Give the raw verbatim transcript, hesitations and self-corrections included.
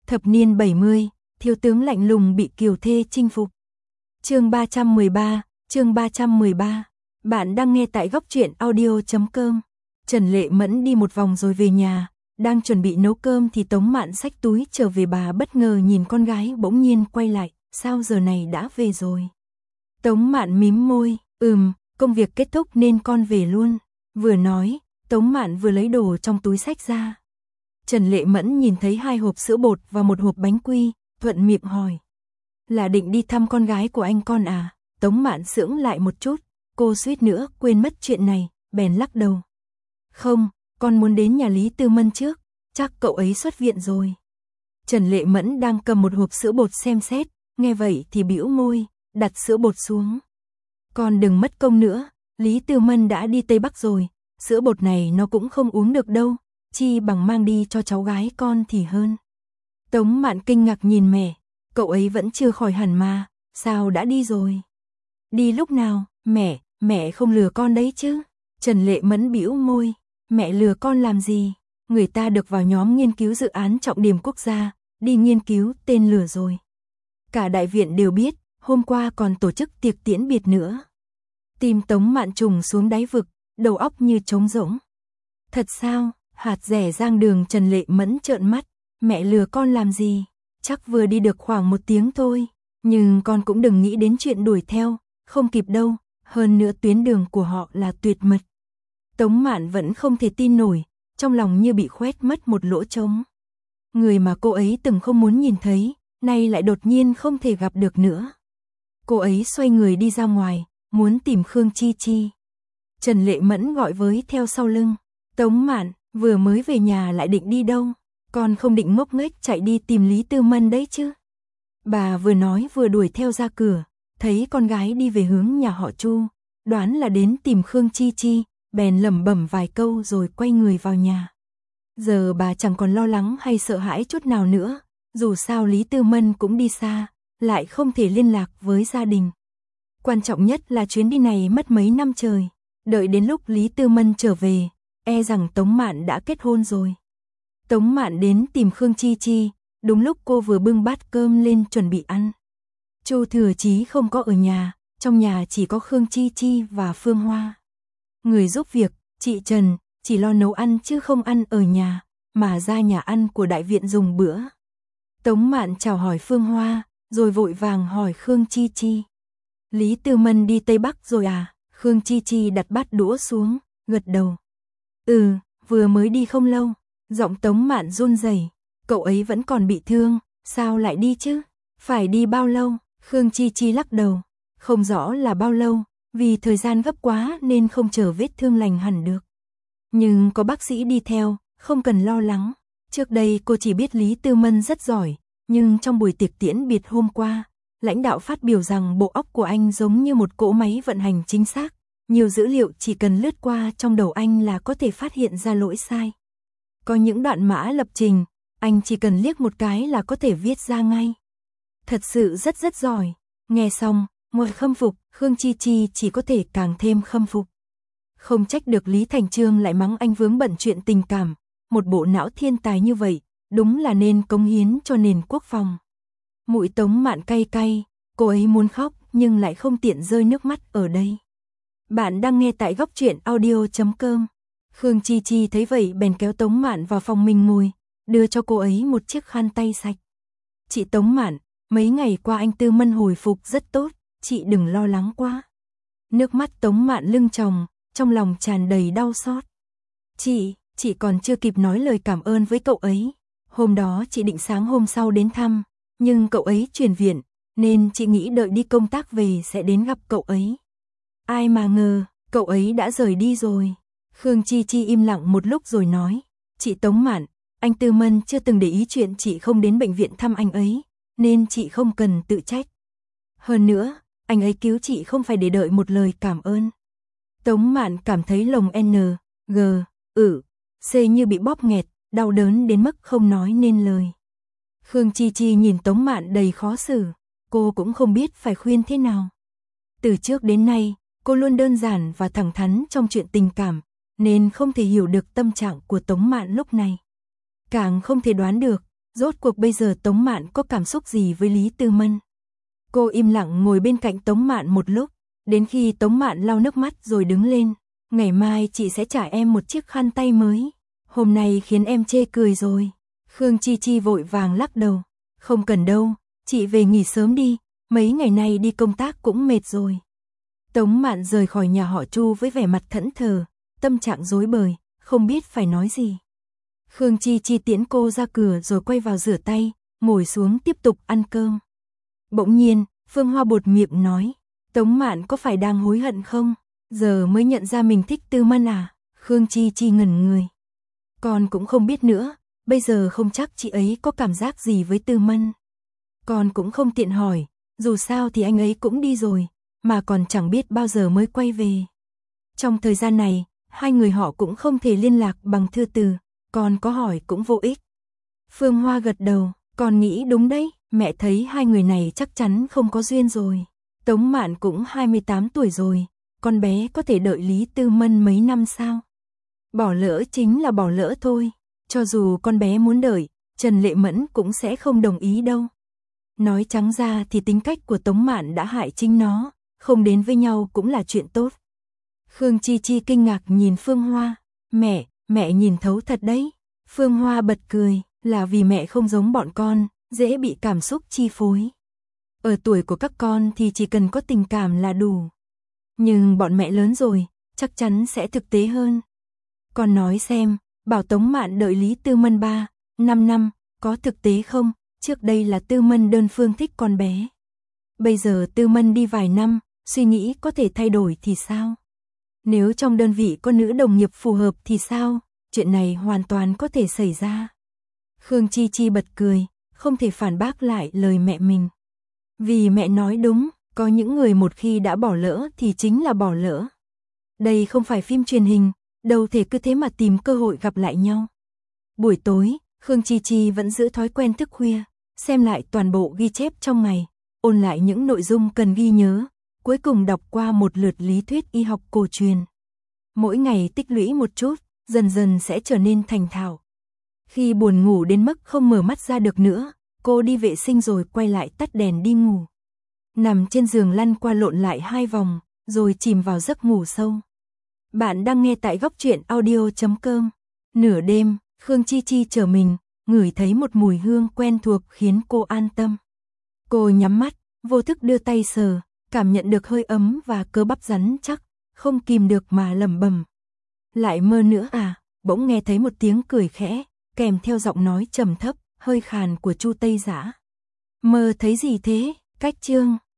Thập niên bảy mươi, thiếu tướng lạnh lùng bị kiều thê chinh phục. Chương ba trăm mười ba, chương ba trăm mười ba. Bạn đang nghe tại góc truyện audio chấm com. Trần Lệ Mẫn đi một vòng rồi về nhà, đang chuẩn bị nấu cơm thì Tống Mạn xách túi trở về. Bà bất ngờ nhìn con gái bỗng nhiên quay lại, sao giờ này đã về rồi? Tống Mạn mím môi, ừm, công việc kết thúc nên con về luôn. Vừa nói, Tống Mạn vừa lấy đồ trong túi xách ra. Trần Lệ Mẫn nhìn thấy hai hộp sữa bột và một hộp bánh quy, thuận miệng hỏi. Là định đi thăm con gái của anh con à? Tống Mạn sững lại một chút, cô suýt nữa quên mất chuyện này, bèn lắc đầu. Không, con muốn đến nhà Lý Tư Mân trước, chắc cậu ấy xuất viện rồi. Trần Lệ Mẫn đang cầm một hộp sữa bột xem xét, nghe vậy thì bĩu môi, đặt sữa bột xuống. Con đừng mất công nữa, Lý Tư Mân đã đi Tây Bắc rồi, sữa bột này nó cũng không uống được đâu, chi bằng mang đi cho cháu gái con thì hơn. Tống Mạn kinh ngạc nhìn mẹ, cậu ấy vẫn chưa khỏi hẳn mà, sao đã đi rồi? Đi lúc nào? Mẹ, mẹ không lừa con đấy chứ? Trần Lệ Mẫn bĩu môi, mẹ lừa con làm gì? Người ta được vào nhóm nghiên cứu dự án trọng điểm quốc gia, đi nghiên cứu tên lửa rồi. Cả đại viện đều biết, hôm qua còn tổ chức tiệc tiễn biệt nữa. Tim Tống Mạn trùng xuống đáy vực, đầu óc như trống rỗng. Thật sao? Hạt rẻ rang đường. Trần Lệ Mẫn trợn mắt, mẹ lừa con làm gì? Chắc vừa đi được khoảng một tiếng thôi, nhưng con cũng đừng nghĩ đến chuyện đuổi theo, không kịp đâu, hơn nữa tuyến đường của họ là tuyệt mật. Tống Mạn vẫn không thể tin nổi, trong lòng như bị khoét mất một lỗ trống. Người mà cô ấy từng không muốn nhìn thấy, nay lại đột nhiên không thể gặp được nữa. Cô ấy xoay người đi ra ngoài, muốn tìm Khương Chi Chi. Trần Lệ Mẫn gọi với theo sau lưng. Tống Mạn, vừa mới về nhà lại định đi đâu? Con không định ngốc nghếch chạy đi tìm Lý Tư Mân đấy chứ? Bà vừa nói vừa đuổi theo ra cửa, thấy con gái đi về hướng nhà họ Chu, đoán là đến tìm Khương Chi Chi, bèn lẩm bẩm vài câu rồi quay người vào nhà. Giờ bà chẳng còn lo lắng hay sợ hãi chút nào nữa, dù sao Lý Tư Mân cũng đi xa, lại không thể liên lạc với gia đình. Quan trọng nhất là chuyến đi này mất mấy năm trời, đợi đến lúc Lý Tư Mân trở về, e rằng Tống Mạn đã kết hôn rồi. Tống Mạn đến tìm Khương Chi Chi, đúng lúc cô vừa bưng bát cơm lên chuẩn bị ăn. Chu Thừa Chí không có ở nhà, trong nhà chỉ có Khương Chi Chi và Phương Hoa. Người giúp việc, chị Trần, chỉ lo nấu ăn chứ không ăn ở nhà, mà ra nhà ăn của đại viện dùng bữa. Tống Mạn chào hỏi Phương Hoa, rồi vội vàng hỏi Khương Chi Chi. Lý Tư Mân đi Tây Bắc rồi à? Khương Chi Chi đặt bát đũa xuống, gật đầu. Ừ, vừa mới đi không lâu. Giọng Tống Mạn run rẩy. Cậu ấy vẫn còn bị thương, sao lại đi chứ? Phải đi bao lâu? Khương Chi Chi lắc đầu. Không rõ là bao lâu, vì thời gian gấp quá nên không chờ vết thương lành hẳn được. Nhưng có bác sĩ đi theo, không cần lo lắng. Trước đây cô chỉ biết Lý Tư Mân rất giỏi, nhưng trong buổi tiệc tiễn biệt hôm qua, lãnh đạo phát biểu rằng bộ óc của anh giống như một cỗ máy vận hành chính xác. Nhiều dữ liệu chỉ cần lướt qua trong đầu anh là có thể phát hiện ra lỗi sai. Có những đoạn mã lập trình, anh chỉ cần liếc một cái là có thể viết ra ngay. Thật sự rất rất giỏi. Nghe xong, ngồi khâm phục, Khương Chi Chi chỉ có thể càng thêm khâm phục. Không trách được Lý Thành Trương lại mắng anh vướng bận chuyện tình cảm. Một bộ não thiên tài như vậy, đúng là nên cống hiến cho nền quốc phòng. Mũi Tống Mạn cay cay, cô ấy muốn khóc nhưng lại không tiện rơi nước mắt ở đây. Bạn đang nghe tại góc truyện audio chấm com. Khương Chi Chi thấy vậy bèn kéo Tống Mạn vào phòng mình ngồi, đưa cho cô ấy một chiếc khăn tay sạch. Chị Tống Mạn, mấy ngày qua anh Tư Mân hồi phục rất tốt, chị đừng lo lắng quá. Nước mắt Tống Mạn lưng tròng, trong lòng tràn đầy đau xót. Chị, chị còn chưa kịp nói lời cảm ơn với cậu ấy. Hôm đó chị định sáng hôm sau đến thăm, nhưng cậu ấy chuyển viện, nên chị nghĩ đợi đi công tác về sẽ đến gặp cậu ấy. Ai mà ngờ, cậu ấy đã rời đi rồi. Khương Chi Chi im lặng một lúc rồi nói, chị Tống Mạn, anh Tư Mân chưa từng để ý chuyện chị không đến bệnh viện thăm anh ấy, nên chị không cần tự trách. Hơn nữa, anh ấy cứu chị không phải để đợi một lời cảm ơn. Tống Mạn cảm thấy lồng N, G, ử, C như bị bóp nghẹt, đau đớn đến mức không nói nên lời. Khương Chi Chi nhìn Tống Mạn đầy khó xử, cô cũng không biết phải khuyên thế nào. Từ trước đến nay, cô luôn đơn giản và thẳng thắn trong chuyện tình cảm, nên không thể hiểu được tâm trạng của Tống Mạn lúc này. Càng không thể đoán được, Rốt cuộc bây giờ Tống Mạn có cảm xúc gì với Lý Tư Mân? Cô im lặng ngồi bên cạnh Tống Mạn một lúc, đến khi Tống Mạn lau nước mắt rồi đứng lên. Ngày mai chị sẽ trả em một chiếc khăn tay mới. Hôm nay khiến em chê cười rồi. Khương Chi Chi vội vàng lắc đầu. Không cần đâu, chị về nghỉ sớm đi, mấy ngày nay đi công tác cũng mệt rồi. Tống Mạn rời khỏi nhà họ Chu với vẻ mặt thẫn thờ, tâm trạng rối bời, không biết phải nói gì. Khương Chi Chi tiễn cô ra cửa rồi quay vào rửa tay, ngồi xuống tiếp tục ăn cơm. Bỗng nhiên, Phương Hoa buột miệng nói, Tống Mạn có phải đang hối hận không? Giờ mới nhận ra mình thích Tư Mân à? Khương Chi Chi ngẩn người. Con cũng không biết nữa, bây giờ không chắc chị ấy có cảm giác gì với Tư Mân. Con cũng không tiện hỏi, dù sao thì anh ấy cũng đi rồi, mà còn chẳng biết bao giờ mới quay về. Trong thời gian này, hai người họ cũng không thể liên lạc bằng thư từ, con có hỏi cũng vô ích. Phương Hoa gật đầu, con nghĩ đúng đấy, mẹ thấy hai người này chắc chắn không có duyên rồi. Tống Mạn cũng hai mươi tám tuổi rồi, con bé có thể đợi Lý Tư Mân mấy năm sao? Bỏ lỡ chính là bỏ lỡ thôi, cho dù con bé muốn đợi, Trần Lệ Mẫn cũng sẽ không đồng ý đâu. Nói trắng ra thì tính cách của Tống Mạn đã hại chính nó, không đến với nhau cũng là chuyện tốt. Khương Chi Chi kinh ngạc nhìn Phương Hoa, mẹ, mẹ nhìn thấu thật đấy. Phương Hoa bật cười, là vì mẹ không giống bọn con, dễ bị cảm xúc chi phối. Ở tuổi của các con thì chỉ cần có tình cảm là đủ. Nhưng bọn mẹ lớn rồi, chắc chắn sẽ thực tế hơn. Con nói xem, bảo Tống Mạn đợi Lý Tư Mân ba, năm năm, có thực tế không? Trước đây là Tư Mân đơn phương thích con bé. Bây giờ Tư Mân đi vài năm, suy nghĩ có thể thay đổi thì sao? Nếu trong đơn vị có nữ đồng nghiệp phù hợp thì sao? Chuyện này hoàn toàn có thể xảy ra. Khương Chi Chi bật cười, không thể phản bác lại lời mẹ mình. Vì mẹ nói đúng, có những người một khi đã bỏ lỡ thì chính là bỏ lỡ. Đây không phải phim truyền hình, đâu thể cứ thế mà tìm cơ hội gặp lại nhau. Buổi tối, Khương Chi Chi vẫn giữ thói quen thức khuya, xem lại toàn bộ ghi chép trong ngày, ôn lại những nội dung cần ghi nhớ, cuối cùng đọc qua một lượt lý thuyết y học cổ truyền. Mỗi ngày tích lũy một chút, dần dần sẽ trở nên thành thạo. Khi buồn ngủ đến mức không mở mắt ra được nữa, cô đi vệ sinh rồi quay lại tắt đèn đi ngủ. Nằm trên giường lăn qua lộn lại hai vòng, rồi chìm vào giấc ngủ sâu. Bạn đang nghe tại góc truyện audio chấm com. Nửa đêm, Khương Chi Chi trở mình, ngửi thấy một mùi hương quen thuộc khiến cô an tâm. Cô nhắm mắt, vô thức đưa tay sờ, cảm nhận được hơi ấm và cơ bắp rắn chắc, không kìm được mà lẩm bẩm. Lại mơ nữa à? Bỗng nghe thấy một tiếng cười khẽ, kèm theo giọng nói trầm thấp, hơi khàn của Chu Tây Dã. Mơ thấy gì thế? Cách chương